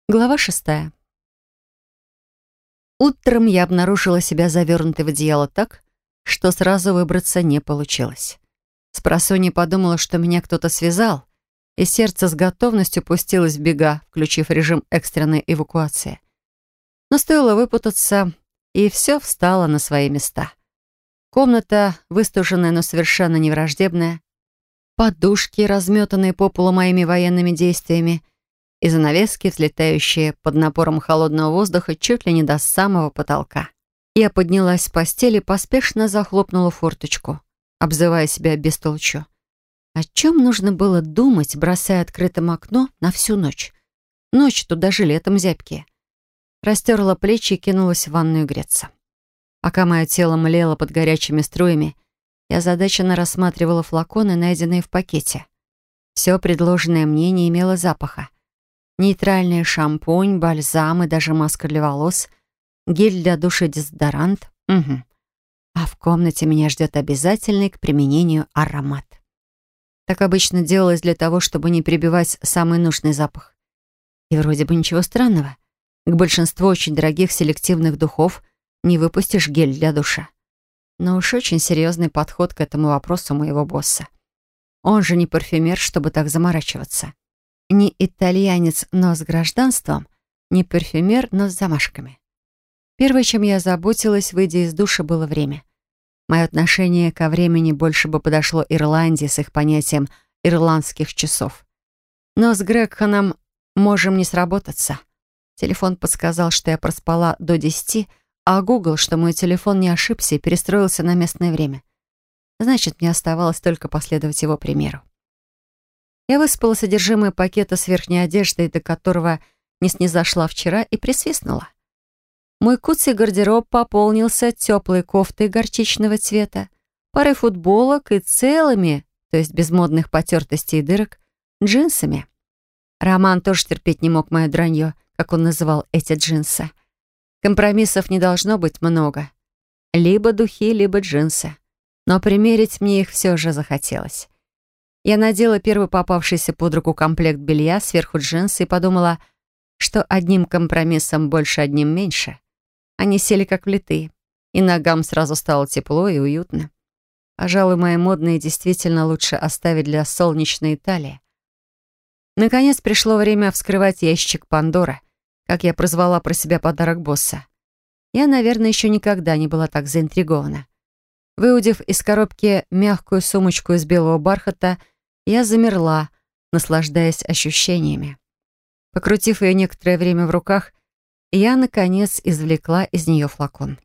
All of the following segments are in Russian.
Глава 6. Утром я обнаружила себя завернутой в одеяло так, что сразу выбраться не получилось. Спросонья подумала, что меня кто-то связал, и сердце с готовностью пустилось в бега, включив режим экстренной эвакуации. Но стоило выпутаться, и все встало на свои места. Комната, выстуженная, но совершенно невраждебная, подушки, разметанные по полу моими военными действиями, и занавески, взлетающие под напором холодного воздуха чуть ли не до самого потолка. Я поднялась с постели и поспешно захлопнула форточку, обзывая себя бестолчью. О чем нужно было думать, бросая открытым окно на всю ночь? Ночь тут даже летом зябкие. Растерла плечи и кинулась в ванную греться. Пока мое тело млело под горячими струями, я озадаченно рассматривала флаконы, найденные в пакете. Все предложенное мне не имело запаха. Нейтральный шампунь, бальзам и даже маска для волос, гель для душа, дезодорант. Угу. А в комнате меня ждет обязательный к применению аромат. Так обычно делалось для того, чтобы не перебивать самый нужный запах. И вроде бы ничего странного. К большинству очень дорогих селективных духов не выпустишь гель для душа. Но уж очень серьезный подход к этому вопросу моего босса. Он же не парфюмер, чтобы так заморачиваться. Не итальянец, но с гражданством, не парфюмер, но с замашками. Первое, чем я озаботилась, выйдя из душа, было время. Мое отношение ко времени больше бы подошло Ирландии с их понятием ирландских часов. Но с Грегханом можем не сработаться. Телефон подсказал, что я проспала до 10, а Google, что мой телефон не ошибся и перестроился на местное время. Значит, мне оставалось только последовать его примеру. Я выспала содержимое пакета с верхней одеждой, до которого не снизошла вчера, и присвистнула. Мой куцый гардероб пополнился теплой кофтой горчичного цвета, парой футболок и целыми, то есть без модных потертостей и дырок, джинсами. Роман тоже терпеть не мог мое дранье, как он называл эти джинсы. Компромиссов не должно быть много. Либо духи, либо джинсы. Но примерить мне их все же захотелось. Я надела первый попавшийся под руку комплект белья, сверху джинсы, и подумала, что одним компромиссом больше, одним меньше. Они сели как влитые, и ногам сразу стало тепло и уютно. Пожалуй, мои модные действительно лучше оставить для солнечной Италии. Наконец пришло время вскрывать ящик Пандоры, как я прозвала про себя подарок босса. Я, наверное, еще никогда не была так заинтригована. Выудив из коробки мягкую сумочку из белого бархата, я замерла, наслаждаясь ощущениями. Покрутив ее некоторое время в руках, я, наконец, извлекла из нее флакон.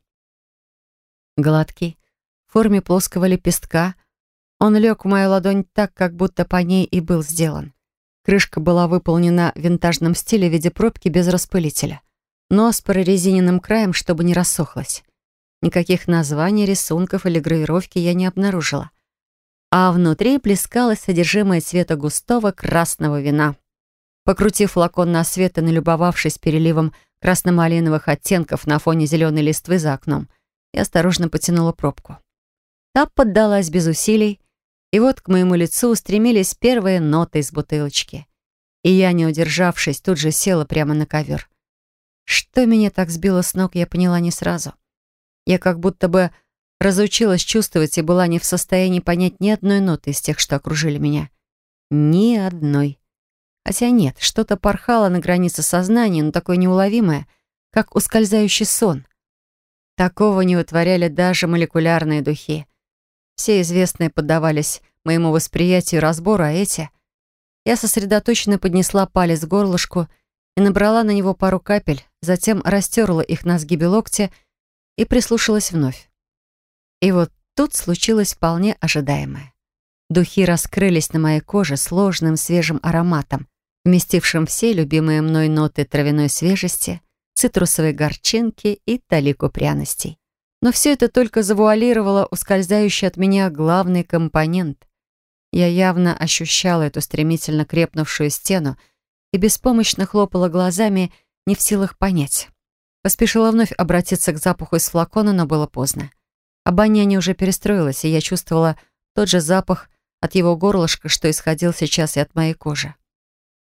Гладкий, в форме плоского лепестка, он лег в мою ладонь так, как будто по ней и был сделан. Крышка была выполнена в винтажном стиле в виде пробки без распылителя, но с прорезиненным краем, чтобы не рассохлась. Никаких названий, рисунков или гравировки я не обнаружила. А внутри плескалось содержимое цвета густого красного вина. Покрутив флакон на свет и налюбовавшись переливом красно-малиновых оттенков на фоне зеленой листвы за окном, я осторожно потянула пробку. Та поддалась без усилий, и вот к моему лицу устремились первые ноты из бутылочки. И я, не удержавшись, тут же села прямо на ковер. Что меня так сбило с ног, я поняла не сразу. Я как будто бы разучилась чувствовать и была не в состоянии понять ни одной ноты из тех, что окружили меня. Ни одной. Хотя нет, что-то порхало на границе сознания, но такое неуловимое, как ускользающий сон. Такого не вытворяли даже молекулярные духи. Все известные поддавались моему восприятию и разбору, а эти... Я сосредоточенно поднесла палец к горлышку и набрала на него пару капель, затем растерла их на сгибе локтя и прислушалась вновь. И вот тут случилось вполне ожидаемое. Духи раскрылись на моей коже сложным свежим ароматом, вместившим все любимые мной ноты травяной свежести, цитрусовой горчинки и талику пряностей. Но все это только завуалировало ускользающий от меня главный компонент. Я явно ощущала эту стремительно крепнувшую стену и беспомощно хлопала глазами, не в силах понять. Поспешила вновь обратиться к запаху из флакона, но было поздно. Обоняние уже перестроилось, и я чувствовала тот же запах от его горлышка, что исходил сейчас и от моей кожи.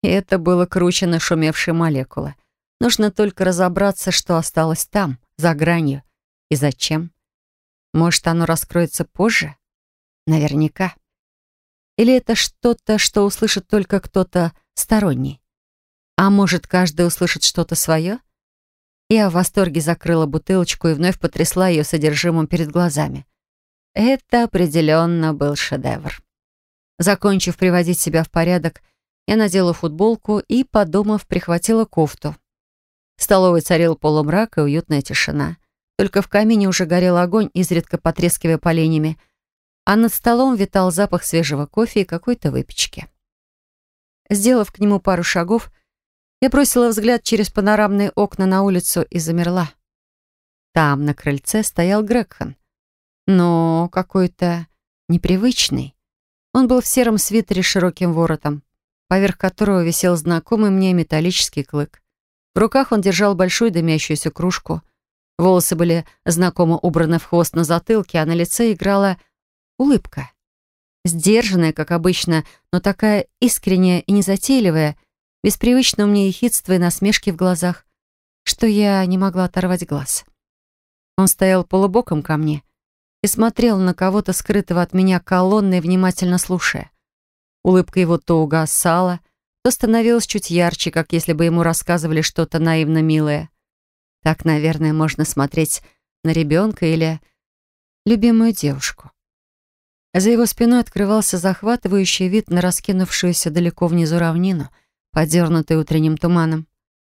И это было круче нашумевшей молекулы. Нужно только разобраться, что осталось там, за гранью. И зачем? Может, оно раскроется позже? Наверняка. Или это что-то, что услышит только кто-то сторонний? А может, каждый услышит что-то свое? Я в восторге закрыла бутылочку и вновь потрясла ее содержимым перед глазами. Это определенно был шедевр. Закончив приводить себя в порядок, я надела футболку и, подумав, прихватила кофту. В столовой царил полумрак и уютная тишина. Только в камине уже горел огонь, изредка потрескивая поленьями, а над столом витал запах свежего кофе и какой-то выпечки. Сделав к нему пару шагов, я бросила взгляд через панорамные окна на улицу и замерла. Там, на крыльце, стоял Грегхан, но какой-то непривычный. Он был в сером свитере с широким воротом, поверх которого висел знакомый мне металлический клык. В руках он держал большую дымящуюся кружку. Волосы были знакомо убраны в хвост на затылке, а на лице играла улыбка. Сдержанная, как обычно, но такая искренняя и незатейливая, без привычного мне ехидства и насмешки в глазах, что я не могла оторвать глаз. Он стоял полубоком ко мне и смотрел на кого-то, скрытого от меня колонной, внимательно слушая. Улыбка его то угасала, то становилась чуть ярче, как если бы ему рассказывали что-то наивно милое. Так, наверное, можно смотреть на ребенка или любимую девушку. За его спиной открывался захватывающий вид на раскинувшуюся далеко внизу равнину, подернутую утренним туманом.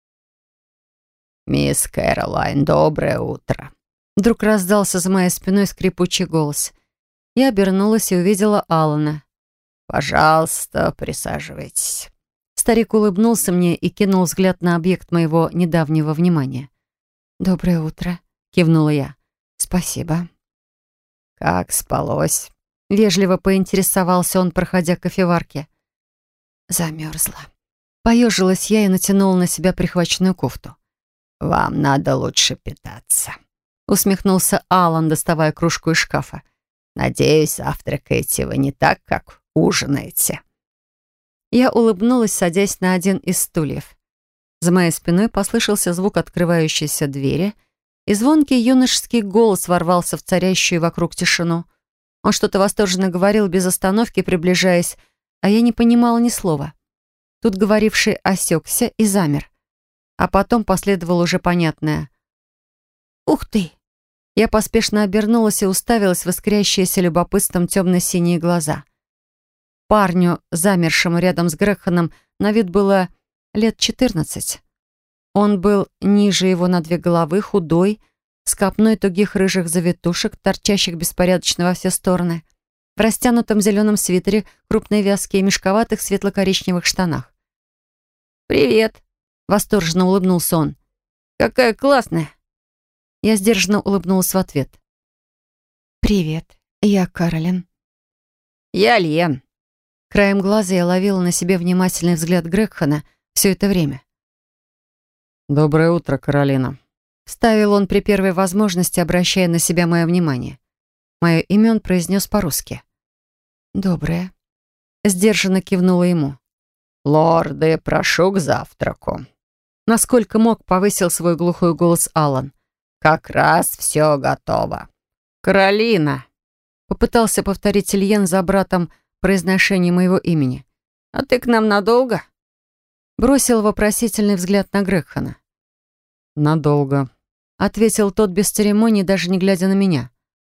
«Мисс Кэролайн, доброе утро!» Вдруг раздался за моей спиной скрипучий голос. Я обернулась и увидела Алана. «Пожалуйста, присаживайтесь». Старик улыбнулся мне и кинул взгляд на объект моего недавнего внимания. «Доброе утро», — кивнула я. «Спасибо». «Как спалось?» Вежливо поинтересовался он, проходя к кофеварке. Замерзла. Поежилась я и натянула на себя прихваченную кофту. «Вам надо лучше питаться», — усмехнулся Алан, доставая кружку из шкафа. «Надеюсь, завтракаете вы не так, как ужинаете». Я улыбнулась, садясь на один из стульев. За моей спиной послышался звук открывающейся двери, и звонкий юношеский голос ворвался в царящую вокруг тишину. Он что-то восторженно говорил без остановки, приближаясь, а я не понимала ни слова. Тут говоривший осекся и замер. А потом последовало уже понятное. «Ух ты!» Я поспешно обернулась и уставилась в искрящиеся любопытством темно-синие глаза. Парню, замершему рядом с Грегханом, на вид было лет 14. Он был ниже его на 2 головы, худой, с копной тугих рыжих завитушек, торчащих беспорядочно во все стороны, в растянутом зеленом свитере, крупной вязке и мешковатых светло-коричневых штанах. «Привет!» — восторженно улыбнулся он. «Какая классная!» Я сдержанно улыбнулась в ответ. «Привет, я Каролин». «Я Лен». Краем глаза я ловила на себе внимательный взгляд Грегхана все это время. «Доброе утро, Каролина», — вставил он при первой возможности, обращая на себя мое внимание. Мое имя он произнес по-русски. «Доброе». Сдержанно кивнула ему. «Лорды, прошу к завтраку». Насколько мог, повысил свой глухой голос Алан. «Как раз все готово». «Каролина», — попытался повторить Ильен за братом произношение моего имени. «А ты к нам надолго?» Бросил вопросительный взгляд на Грегхана. «Надолго», — ответил тот без церемонии, даже не глядя на меня.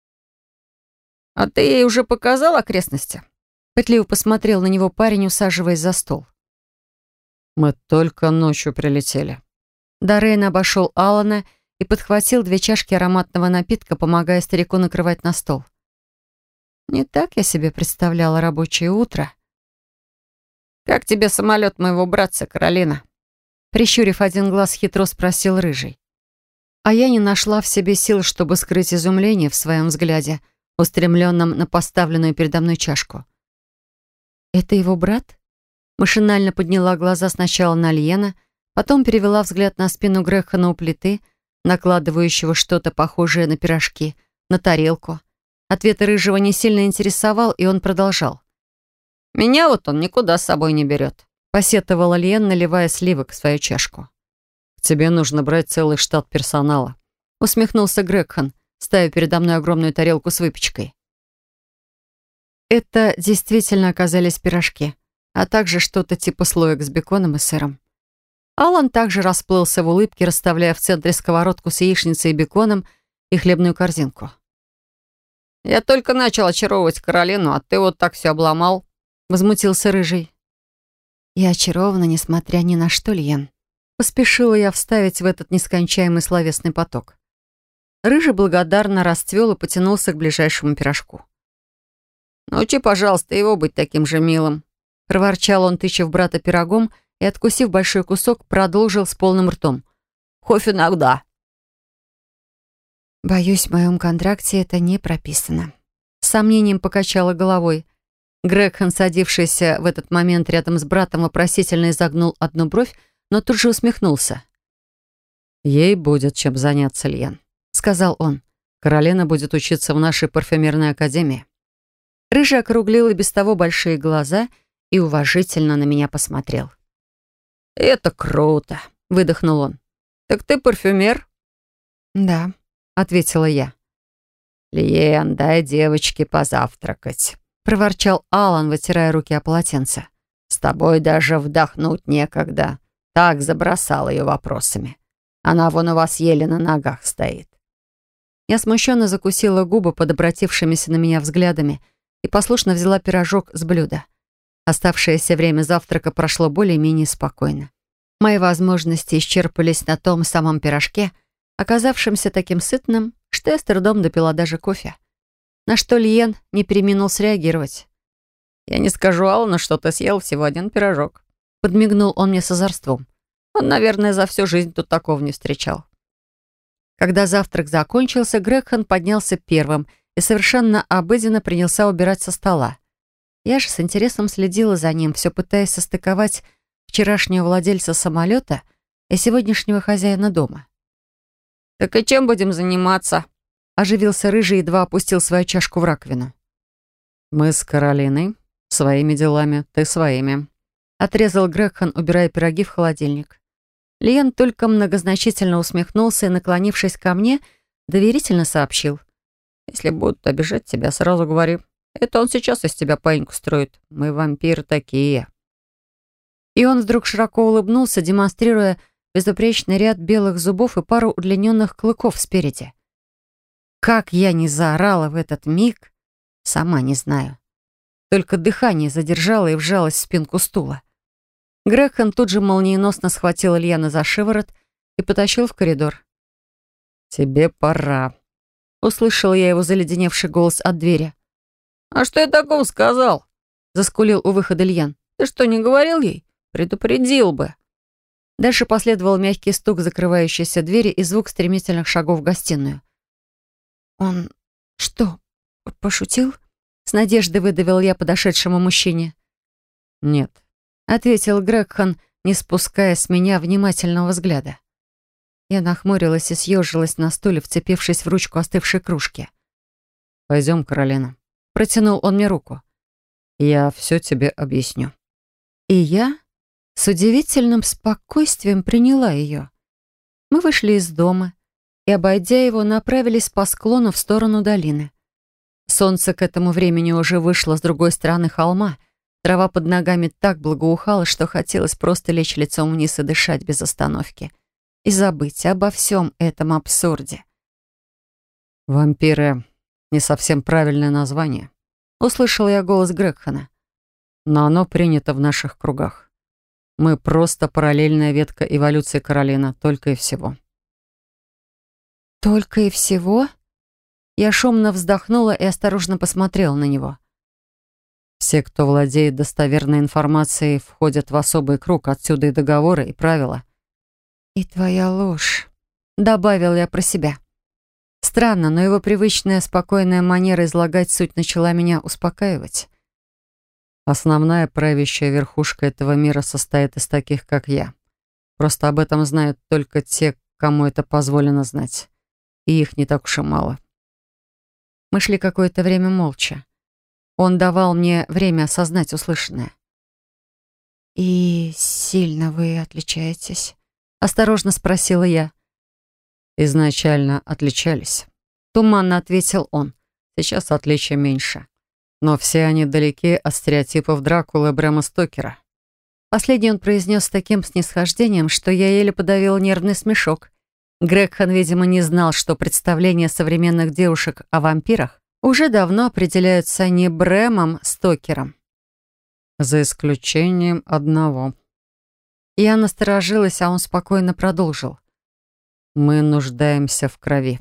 «А ты ей уже показал окрестности?» Пытливо посмотрел на него парень, усаживаясь за стол. «Мы только ночью прилетели». Дорейн обошел Алана и подхватил 2 чашки ароматного напитка, помогая старику накрывать на стол. Не так я себе представляла рабочее утро. «Как тебе самолет моего братца, Каролина?» Прищурив один глаз, хитро спросил Рыжий. А я не нашла в себе сил, чтобы скрыть изумление в своем взгляде, устремленном на поставленную передо мной чашку. «Это его брат?» Машинально подняла глаза сначала на Льена, потом перевела взгляд на спину Грегхана у плиты, накладывающего что-то похожее на пирожки, на тарелку. Ответ Рыжего не сильно интересовал, и он продолжал. «Меня вот он никуда с собой не берет. посетовала Лиен, наливая сливок в свою чашку. Тебе нужно брать целый штат персонала. Усмехнулся Грегхан, ставя передо мной огромную тарелку с выпечкой. Это действительно оказались пирожки, а также что-то типа слоек с беконом и сыром. Алан также расплылся в улыбке, расставляя в центре сковородку с яичницей и беконом и хлебную корзинку. «Я только начал очаровывать Каролину, а ты вот так все обломал», — возмутился Рыжий. «Я очарована, несмотря ни на что, Лиен». Поспешила я вставить в этот нескончаемый словесный поток. Рыжий благодарно расцвел и потянулся к ближайшему пирожку. «Научи, пожалуйста, его быть таким же милым», — проворчал он, тыча в брата пирогом, и, откусив большой кусок, продолжил с полным ртом. «Хоть иногда». «Боюсь, в моем контракте это не прописано». С сомнением покачала головой. Грегхан, садившийся в этот момент рядом с братом, вопросительно изогнул одну бровь, но тут же усмехнулся. «Ей будет чем заняться, Лиен», — сказал он. «Каролина будет учиться в нашей парфюмерной академии». Рыжий округлил и без того большие глаза и уважительно на меня посмотрел. «Это круто», — выдохнул он. «Так ты парфюмер?» «Да», — ответила я. «Лиен, дай девочке позавтракать», — проворчал Алан, вытирая руки о полотенце. «С тобой даже вдохнуть некогда. Так забросал ее вопросами. Она вон у вас еле на ногах стоит». Я смущенно закусила губы под обратившимися на меня взглядами и послушно взяла пирожок с блюда. Оставшееся время завтрака прошло более-менее спокойно. Мои возможности исчерпались на том самом пирожке, оказавшемся таким сытным, что я с трудом допила даже кофе. На что Лиен не преминул среагировать. «Я не скажу Аллану, что ты съел всего один пирожок», — подмигнул он мне с озорством. «Он, наверное, за всю жизнь тут такого не встречал». Когда завтрак закончился, Грегхан поднялся первым и совершенно обыденно принялся убирать со стола. Я же с интересом следила за ним, все пытаясь состыковать вчерашнего владельца самолета и сегодняшнего хозяина дома. «Так и чем будем заниматься?» — оживился Рыжий и едва опустил свою чашку в раковину. «Мы с Каролиной своими делами, ты своими», — отрезал Грегхан, убирая пироги в холодильник. Лиен только многозначительно усмехнулся и, наклонившись ко мне, доверительно сообщил. «Если будут обижать тебя, сразу говори. Это он сейчас из тебя паиньку строит. Мы вампиры такие». И он вдруг широко улыбнулся, демонстрируя безупречный ряд белых зубов и пару удлиненных клыков спереди. Как я не заорала в этот миг, сама не знаю. Только дыхание задержала и вжалась в спинку стула. Грегхан тут же молниеносно схватил Ильяна за шиворот и потащил в коридор. «Тебе пора», — услышала я его заледеневший голос от двери. «А что я такого сказал?» — заскулил у выхода Ильян. «Ты что, не говорил ей? Предупредил бы». Дальше последовал мягкий стук закрывающейся двери и звук стремительных шагов в гостиную. «Он что, пошутил?» — с надеждой выдавил я подошедшему мужчине. «Нет», — ответил Грегхан, не спуская с меня внимательного взгляда. Я нахмурилась и съежилась на стуле, вцепившись в ручку остывшей кружки. «Пойдем, Каролина». Протянул он мне руку. «Я все тебе объясню». И я с удивительным спокойствием приняла ее. Мы вышли из дома и, обойдя его, направились по склону в сторону долины. Солнце к этому времени уже вышло с другой стороны холма. Трава под ногами так благоухала, что хотелось просто лечь лицом вниз и дышать без остановки. И забыть обо всем этом абсурде. «Вампиры — не совсем правильное название», — услышала я голос Грегхана. «но оно принято в наших кругах. Мы просто параллельная ветка эволюции Каролина, только и всего». «Только и всего?» Я шумно вздохнула и осторожно посмотрела на него. «Все, кто владеет достоверной информацией, входят в особый круг, отсюда и договоры, и правила». «И твоя ложь», — добавил я про себя. Странно, но его привычная спокойная манера излагать суть начала меня успокаивать. Основная правящая верхушка этого мира состоит из таких, как я. Просто об этом знают только те, кому это позволено знать. И их не так уж и мало. Мы шли какое-то время молча. Он давал мне время осознать услышанное. «И сильно вы отличаетесь?» — осторожно спросила я. «Изначально отличались», — туманно ответил он. «Сейчас отличия меньше. Но все они далеки от стереотипов Дракулы и Брэма Стокера». Последний он произнес с таким снисхождением, что я еле подавила нервный смешок. Грегхан, видимо, не знал, что представления современных девушек о вампирах уже давно определяются не Брэмом Стокером. «За исключением одного». Я насторожилась, а он спокойно продолжил. «Мы нуждаемся в крови».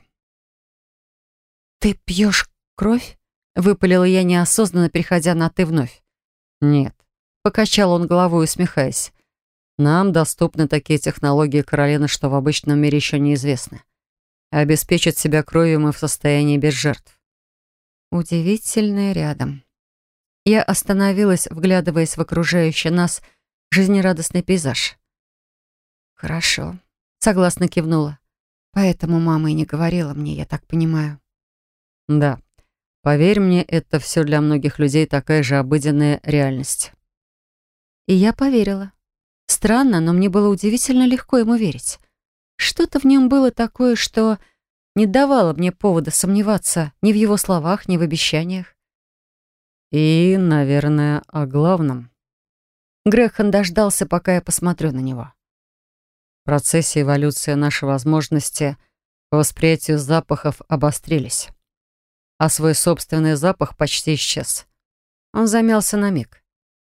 «Ты пьешь кровь?» — выпалила я неосознанно, переходя на «ты» вновь. «Нет», — покачал он головой, усмехаясь. «Нам доступны такие технологии Каролины, что в обычном мире еще неизвестны. Обеспечить себя кровью мы в состоянии без жертв». Удивительное рядом. Я остановилась, вглядываясь в окружающий нас жизнерадостный пейзаж. «Хорошо», — согласно кивнула. «Поэтому мама и не говорила мне, я так понимаю». «Да, поверь мне, это все для многих людей такая же обыденная реальность». И я поверила. Странно, но мне было удивительно легко ему верить. Что-то в нем было такое, что не давало мне повода сомневаться ни в его словах, ни в обещаниях. И, наверное, о главном. Грегхан дождался, пока я посмотрю на него. В процессе эволюции наши возможности по восприятию запахов обострились, а свой собственный запах почти исчез. Он замялся на миг.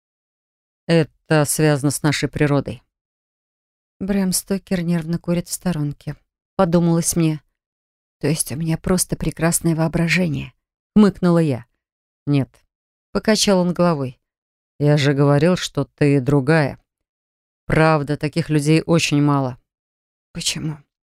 Это связано с нашей природой. Брэм Стокер нервно курит в сторонке. Подумалось мне. То есть у меня просто прекрасное воображение. Хмыкнула я. Нет. Покачал он головой. Я же говорил, что ты другая. Правда, таких людей очень мало. Почему?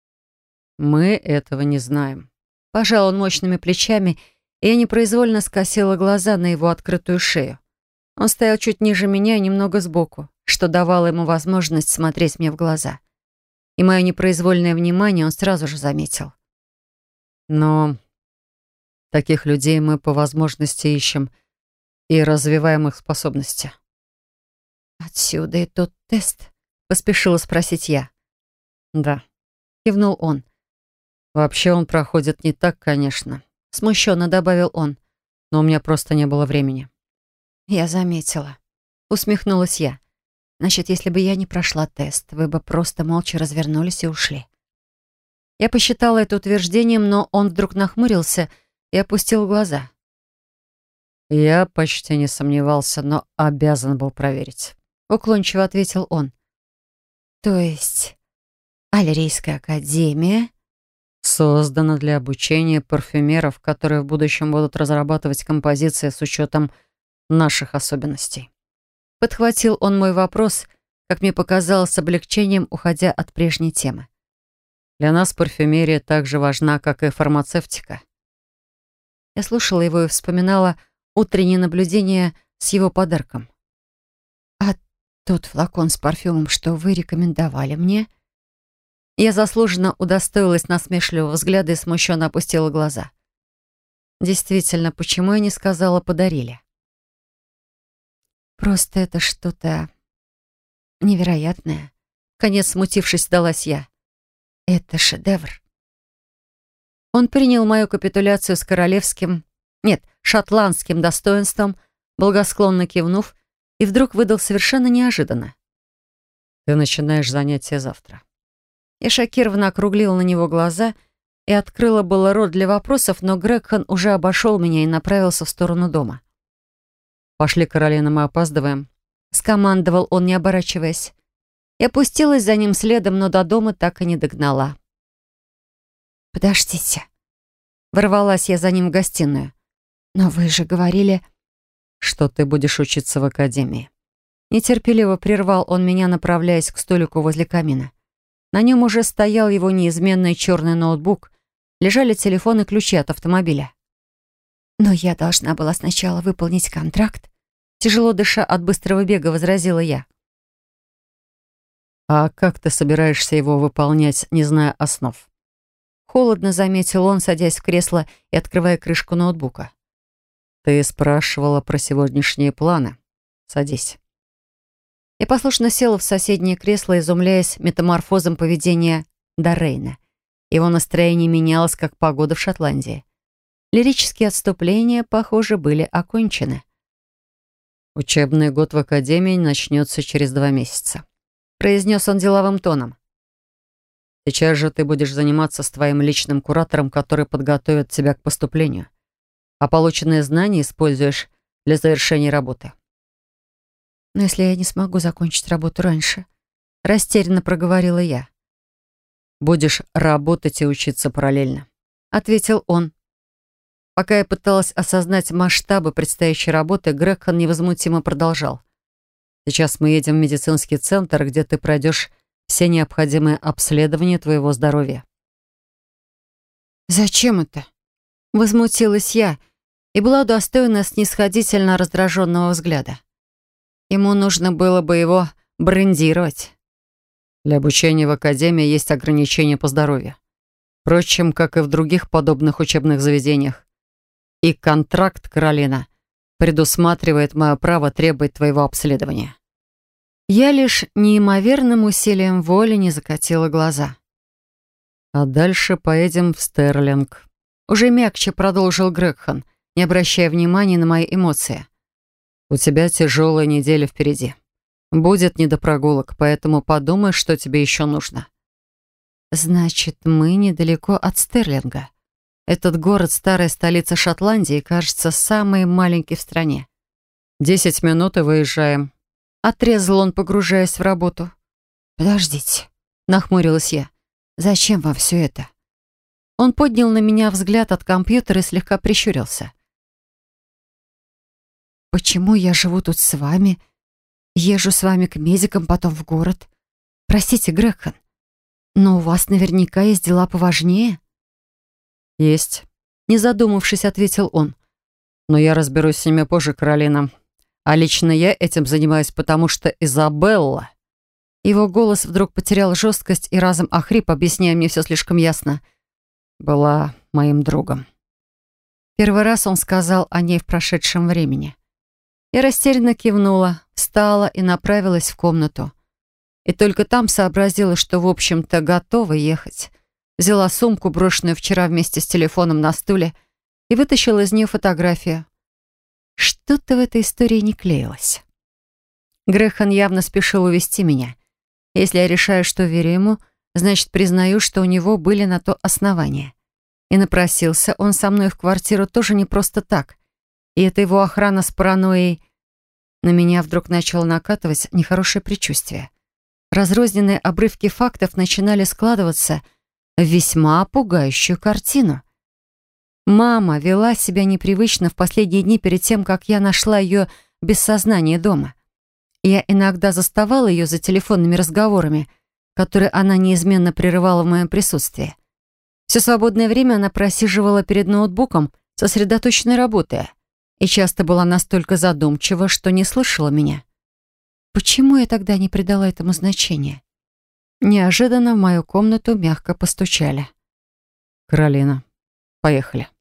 Мы этого не знаем. Пожал он мощными плечами, и я непроизвольно скосила глаза на его открытую шею. Он стоял чуть ниже меня и немного сбоку, что давало ему возможность смотреть мне в глаза. И мое непроизвольное внимание он сразу же заметил. Но таких людей мы по возможности ищем и развиваем их способности. «Отсюда и тот тест?» — поспешила спросить я. Да, кивнул он. Вообще он проходит не так, конечно. Смущенно добавил он. Но у меня просто не было времени. Я заметила. Усмехнулась я. Значит, если бы я не прошла тест, вы бы просто молча развернулись и ушли. Я посчитала это утверждением, но он вдруг нахмурился и опустил глаза. Я почти не сомневался, но обязан был проверить. Уклончиво ответил он. То есть Альрийская академия создана для обучения парфюмеров, которые в будущем будут разрабатывать композиции с учетом наших особенностей. Подхватил он мой вопрос, как мне показалось, с облегчением, уходя от прежней темы. Для нас парфюмерия так же важна, как и фармацевтика. Я слушала его и вспоминала утреннее наблюдение с его подарком. «А тот флакон с парфюмом, что вы рекомендовали мне?» Я заслуженно удостоилась насмешливого взгляда и смущенно опустила глаза. Действительно, почему я не сказала «подарили»? «Просто это что-то невероятное», — конец смутившись, сдалась я. «Это шедевр». Он принял мою капитуляцию с королевским, нет, шотландским достоинством, благосклонно кивнув, и вдруг выдал совершенно неожиданно. «Ты начинаешь занятия завтра». Я шокированно округлила на него глаза и открыла было рот для вопросов, но Грегхан уже обошел меня и направился в сторону дома. «Пошли, Каролина, мы опаздываем», — скомандовал он, не оборачиваясь. Я пустилась за ним следом, но до дома так и не догнала. «Подождите». Ворвалась я за ним в гостиную. «Но вы же говорили...» «Что ты будешь учиться в академии». Нетерпеливо прервал он меня, направляясь к столику возле камина. На нем уже стоял его неизменный черный ноутбук, лежали телефон и ключи от автомобиля. «Но я должна была сначала выполнить контракт», тяжело дыша от быстрого бега, возразила я. «А как ты собираешься его выполнять, не зная основ?» Холодно заметил он, садясь в кресло и открывая крышку ноутбука. «Ты спрашивала про сегодняшние планы. Садись». Я послушно села в соседнее кресло, изумляясь метаморфозом поведения Доррейна. Его настроение менялось, как погода в Шотландии. Лирические отступления, похоже, были окончены. «Учебный год в академии начнется через 2 месяца», — произнес он деловым тоном. «Сейчас же ты будешь заниматься с твоим личным куратором, который подготовит тебя к поступлению, а полученные знания используешь для завершения работы». «Но если я не смогу закончить работу раньше?» — растерянно проговорила я. «Будешь работать и учиться параллельно», — ответил он. Пока я пыталась осознать масштабы предстоящей работы, Грегсон невозмутимо продолжал. «Сейчас мы едем в медицинский центр, где ты пройдешь все необходимые обследования твоего здоровья». «Зачем это?» — возмутилась я и была удостоена снисходительно раздраженного взгляда. Ему нужно было бы его брендировать. Для обучения в академии есть ограничения по здоровью. Впрочем, как и в других подобных учебных заведениях. И контракт, Каролина, предусматривает мое право требовать твоего обследования». Я лишь неимоверным усилием воли не закатила глаза. «А дальше поедем в Стерлинг», — уже мягче продолжил Грегсон, не обращая внимания на мои эмоции. «У тебя тяжелая неделя впереди. Будет не до прогулок, поэтому подумай, что тебе еще нужно». «Значит, мы недалеко от Стерлинга. Этот город, старая столица Шотландии, кажется, самый маленький в стране». 10 минут и выезжаем. Отрезал он, погружаясь в работу. «Подождите», — нахмурилась я. «Зачем вам все это?» Он поднял на меня взгляд от компьютера и слегка прищурился. «Почему я живу тут с вами, езжу с вами к медикам, потом в город? Простите, Грегсон, но у вас наверняка есть дела поважнее?» «Есть», — не задумавшись, ответил он. «Но я разберусь с ними позже, Каролина. А лично я этим занимаюсь, потому что Изабелла...» Его голос вдруг потерял жесткость и разом охрип, объясняя мне все слишком ясно. «Была моим другом». Первый раз он сказал о ней в прошедшем времени. Я растерянно кивнула, встала и направилась в комнату. И только там сообразила, что, в общем-то, готова ехать. Взяла сумку, брошенную вчера вместе с телефоном на стуле, и вытащила из нее фотографию. Что-то в этой истории не клеилось. Грегсон явно спешил увести меня. Если я решаю, что верю ему, значит, признаю, что у него были на то основания. И напросился он со мной в квартиру тоже не просто так. И это его охрана с паранойей. На меня вдруг начало накатывать нехорошее предчувствие. Разрозненные обрывки фактов начинали складываться в весьма пугающую картину. Мама вела себя непривычно в последние дни перед тем, как я нашла ее без сознания дома. Я иногда заставала ее за телефонными разговорами, которые она неизменно прерывала в моем присутствии. Все свободное время она просиживала перед ноутбуком, сосредоточенно работая, и часто была настолько задумчива, что не слышала меня. Почему я тогда не придала этому значения? Неожиданно в мою комнату мягко постучали. «Каролина, поехали».